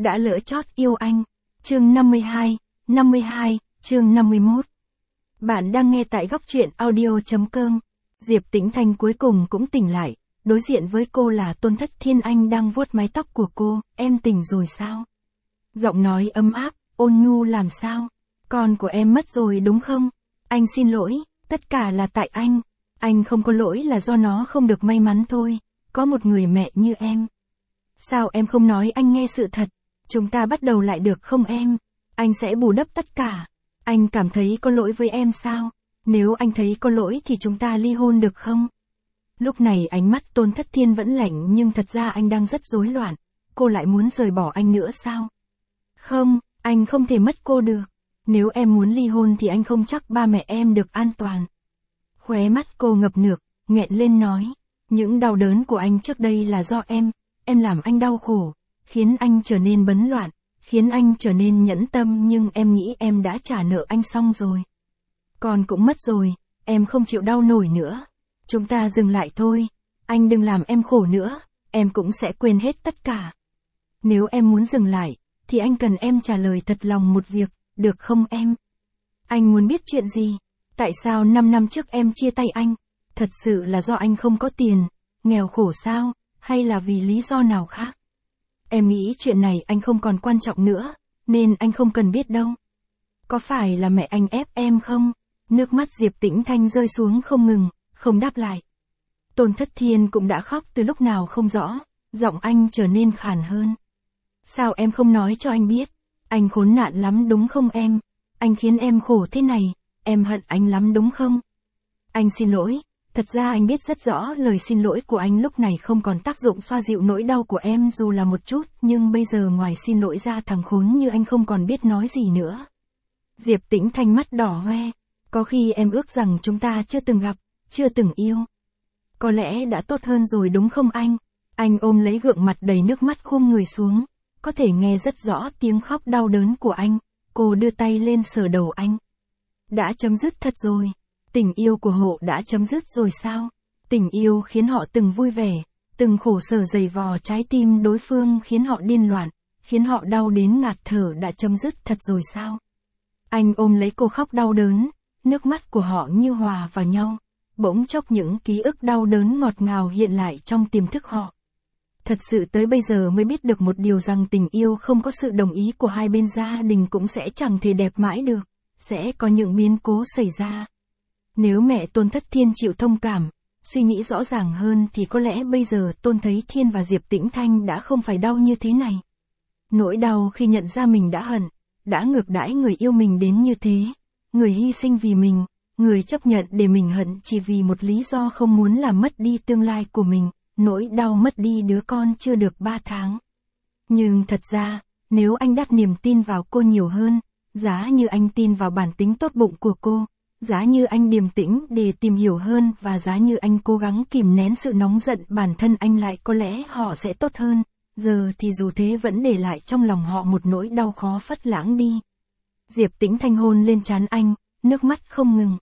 đã lỡ chót yêu anh. Chương 52, chương 51. Bạn đang nghe tại góc truyện audio.com. Diệp Tĩnh Thanh cuối cùng cũng tỉnh lại, đối diện với cô là Tôn Thất Thiên. Anh đang vuốt mái tóc của cô. Em tỉnh rồi sao? Giọng nói ấm áp, ôn nhu. Làm sao? Con của em mất rồi đúng không? Anh xin lỗi, tất cả là tại anh. Anh không có lỗi, là do nó không được may mắn thôi, có một người mẹ như em. Sao em không nói anh nghe sự thật? Chúng ta bắt đầu lại được không em? Anh sẽ bù đắp tất cả. Anh cảm thấy có lỗi với em sao? Nếu anh thấy có lỗi thì chúng ta ly hôn được không? Lúc này ánh mắt Tôn Thất Thiên vẫn lạnh, nhưng thật ra anh đang rất rối loạn. Cô lại muốn rời bỏ anh nữa sao? Không, anh không thể mất cô được. Nếu em muốn ly hôn thì anh không chắc ba mẹ em được an toàn. Khóe mắt cô ngập nước, nghẹn lên nói. Những đau đớn của anh trước đây là do em làm anh đau khổ, khiến anh trở nên bấn loạn, khiến anh trở nên nhẫn tâm, nhưng em nghĩ em đã trả nợ anh xong rồi. Con cũng mất rồi, em không chịu đau nổi nữa. Chúng ta dừng lại thôi, anh đừng làm em khổ nữa, em cũng sẽ quên hết tất cả. Nếu em muốn dừng lại, thì anh cần em trả lời thật lòng một việc, được không em? Anh muốn biết chuyện gì? Tại sao 5 năm trước em chia tay anh? Thật sự là do anh không có tiền, nghèo khổ sao, hay là vì lý do nào khác? Em nghĩ chuyện này anh không còn quan trọng nữa, nên anh không cần biết đâu. Có phải là mẹ anh ép em không? Nước mắt Diệp Tĩnh Thanh rơi xuống không ngừng, không đáp lại. Tôn Thất Thiên cũng đã khóc từ lúc nào không rõ, giọng anh trở nên khàn hơn. Sao em không nói cho anh biết? Anh khốn nạn lắm đúng không em? Anh khiến em khổ thế này, em hận anh lắm đúng không? Anh xin lỗi, thật ra anh biết rất rõ lời xin lỗi của anh lúc này không còn tác dụng xoa dịu nỗi đau của em dù là một chút, nhưng bây giờ ngoài xin lỗi ra thằng khốn như anh không còn biết nói gì nữa. Diệp Tĩnh Thanh mắt đỏ hoe. Có khi em ước rằng chúng ta chưa từng gặp, chưa từng yêu. Có lẽ đã tốt hơn rồi đúng không anh? Anh ôm lấy gượng mặt đầy nước mắt khum người xuống. Có thể nghe rất rõ tiếng khóc đau đớn của anh. Cô đưa tay lên sờ đầu anh. Đã chấm dứt thật rồi. Tình yêu của họ đã chấm dứt rồi sao? Tình yêu khiến họ từng vui vẻ, từng khổ sở giày vò trái tim đối phương, khiến họ điên loạn, khiến họ đau đến ngạt thở, đã chấm dứt thật rồi sao? Anh ôm lấy cô khóc đau đớn, nước mắt của họ như hòa vào nhau. Bỗng chốc những ký ức đau đớn ngọt ngào hiện lại trong tiềm thức họ. Thật sự tới bây giờ mới biết được một điều, rằng tình yêu không có sự đồng ý của hai bên, gia đình cũng sẽ chẳng thể đẹp mãi được, sẽ có những biến cố xảy ra. Nếu mẹ Tôn Thất Thiên chịu thông cảm, suy nghĩ rõ ràng hơn thì có lẽ bây giờ Tôn Thấy Thiên và Diệp Tĩnh Thanh đã không phải đau như thế này. Nỗi đau khi nhận ra mình đã hận, đã ngược đãi người yêu mình đến như thế, người hy sinh vì mình, người chấp nhận để mình hận chỉ vì một lý do không muốn làm mất đi tương lai của mình, nỗi đau mất đi đứa con chưa được 3 tháng. Nhưng thật ra, nếu anh đặt niềm tin vào cô nhiều hơn, giá như anh tin vào bản tính tốt bụng của cô, giá như anh điềm tĩnh để tìm hiểu hơn, và giá như anh cố gắng kìm nén sự nóng giận bản thân anh lại, có lẽ họ sẽ tốt hơn. Giờ thì dù thế vẫn để lại trong lòng họ một nỗi đau khó phất lãng đi. Diệp Tĩnh Thanh hôn lên trán anh, nước mắt không ngừng.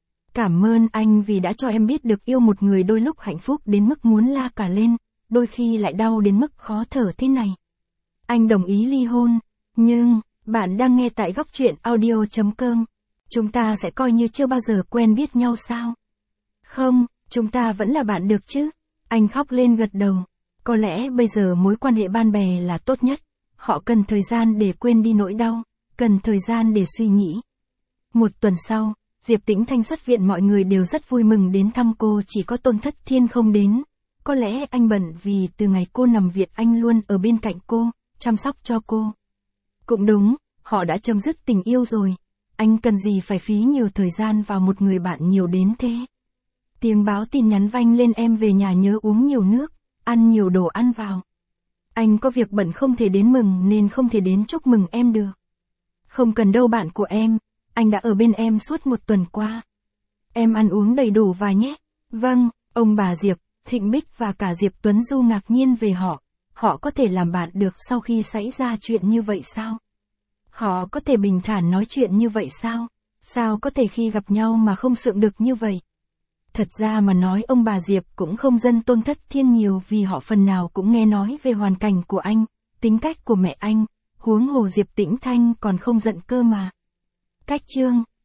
Cảm ơn anh vì đã cho em biết được yêu một người đôi lúc hạnh phúc đến mức muốn la cả lên, đôi khi lại đau đến mức khó thở thế này. Anh đồng ý ly hôn, nhưng, bạn đang nghe tại góc truyện audio.com. Chúng ta sẽ coi như chưa bao giờ quen biết nhau sao? Không, chúng ta vẫn là bạn được chứ? Anh khóc lên gật đầu. Có lẽ bây giờ mối quan hệ bạn bè là tốt nhất. Họ cần thời gian để quên đi nỗi đau, cần thời gian để suy nghĩ. Một tuần sau, Diệp Tĩnh Thanh xuất viện, mọi người đều rất vui mừng đến thăm cô, chỉ có Tôn Thất Thiên không đến. Có lẽ anh bận vì từ ngày cô nằm viện anh luôn ở bên cạnh cô, chăm sóc cho cô. Cũng đúng, họ đã chấm dứt tình yêu rồi. Anh cần gì phải phí nhiều thời gian vào một người bạn nhiều đến thế. Tiếng báo tin nhắn vang lên, em về nhà nhớ uống nhiều nước, ăn nhiều đồ ăn vào. Anh có việc bận không thể đến mừng nên không thể đến chúc mừng em được. Không cần đâu bạn của em, anh đã ở bên em suốt một tuần qua. Em ăn uống đầy đủ và nhé. Vâng, ông bà Diệp, Thịnh Bích và cả Diệp Tuấn Du ngạc nhiên về họ có thể làm bạn được sau khi xảy ra chuyện như vậy sao? Họ có thể bình thản nói chuyện như vậy sao? Sao có thể khi gặp nhau mà không sượng được như vậy? Thật ra mà nói, ông bà Diệp cũng không dân Tôn Thất Thiên nhiều, vì họ phần nào cũng nghe nói về hoàn cảnh của anh, tính cách của mẹ anh, Huống hồ Diệp Tĩnh Thanh còn không giận cơ mà. Cách chương